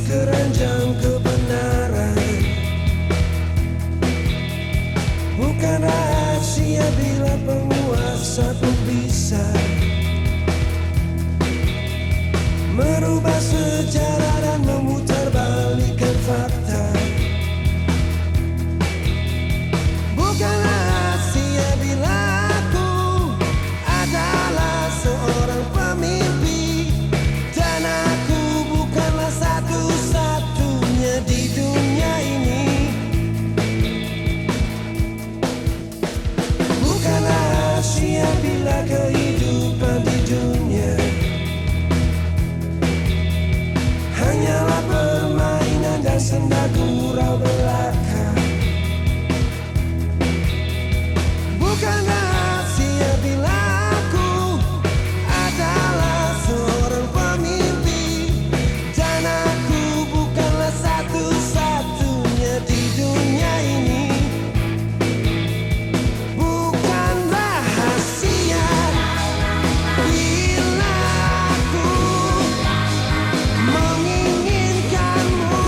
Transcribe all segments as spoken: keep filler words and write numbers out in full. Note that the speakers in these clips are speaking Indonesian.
keranjang kebenaran. Bukan rahasia bila penguasa pun bisa merubah sejarah dan memutarbalikkan fakta. Bukan rahasia bila aku adalah seorang pemimpi, dan aku bukanlah satu-satunya di dunia ini. Bukan rahasia bila kehidupan di dunia hanyalah permainan dan senda gurau belaka. Bukan rahasia bila aku adalah seorang pemimpi, dan aku bukanlah satu-satunya di dunia ini. Bukan rahasia bila aku menginginkanmu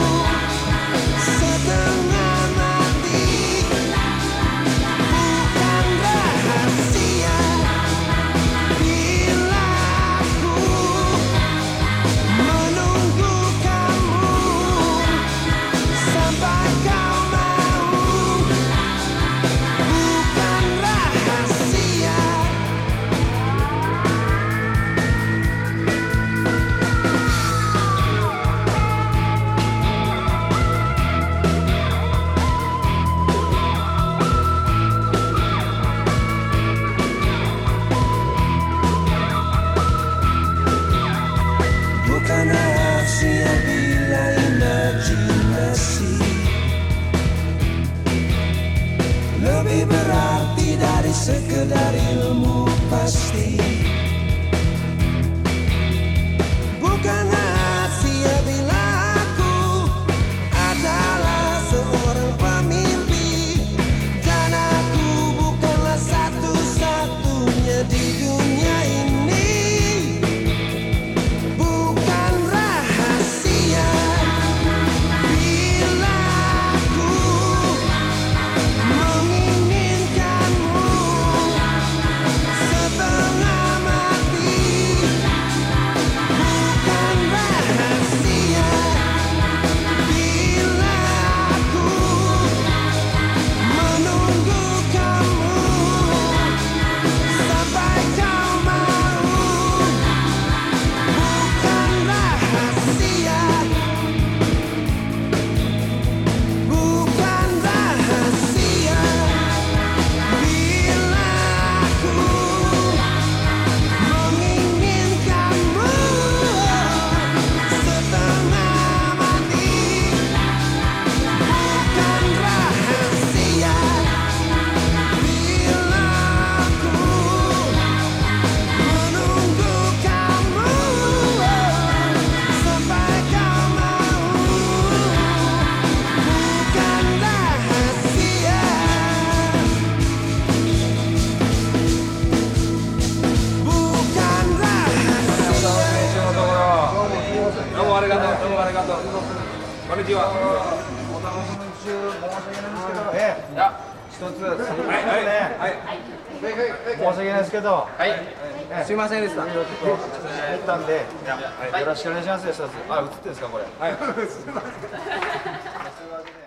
setengah mati. Bukan rahasia bila aku menunggu kamu sampai kau mau. Bukan rahasia. Bukan rahasia bila imajinasi lebih berarti dari sekedar ilmu pasti. Bukan rahasia bila aku adalah seorang pemimpi, dan aku bukanlah satu-satunya di dunia ini. Bukan rahasia bila aku menginginkanmu setengah mati. Bukan rahasia bila aku menunggu kamu sampai kau mau. Bukan rahasia. Bukan rahasia bila aku menginginkanmu setengah mati. Bukan rahasia bila aku menunggu kamu sampai kau mau. Bukan rahasia. Bukan rahasia. どうもありがとう、どうもありがとう。こんにちは。 お楽しみ中申し訳ないんですけど、ええ、 いや、 一つすみませんはい、 ね、 はい、 申し訳ないですけど、 はい、すいませんでした。 いろいろちょっと言ったんで、よろしくお願いしますよ、一つ。あ、映ってるんですかこれ。 はい。 すみません。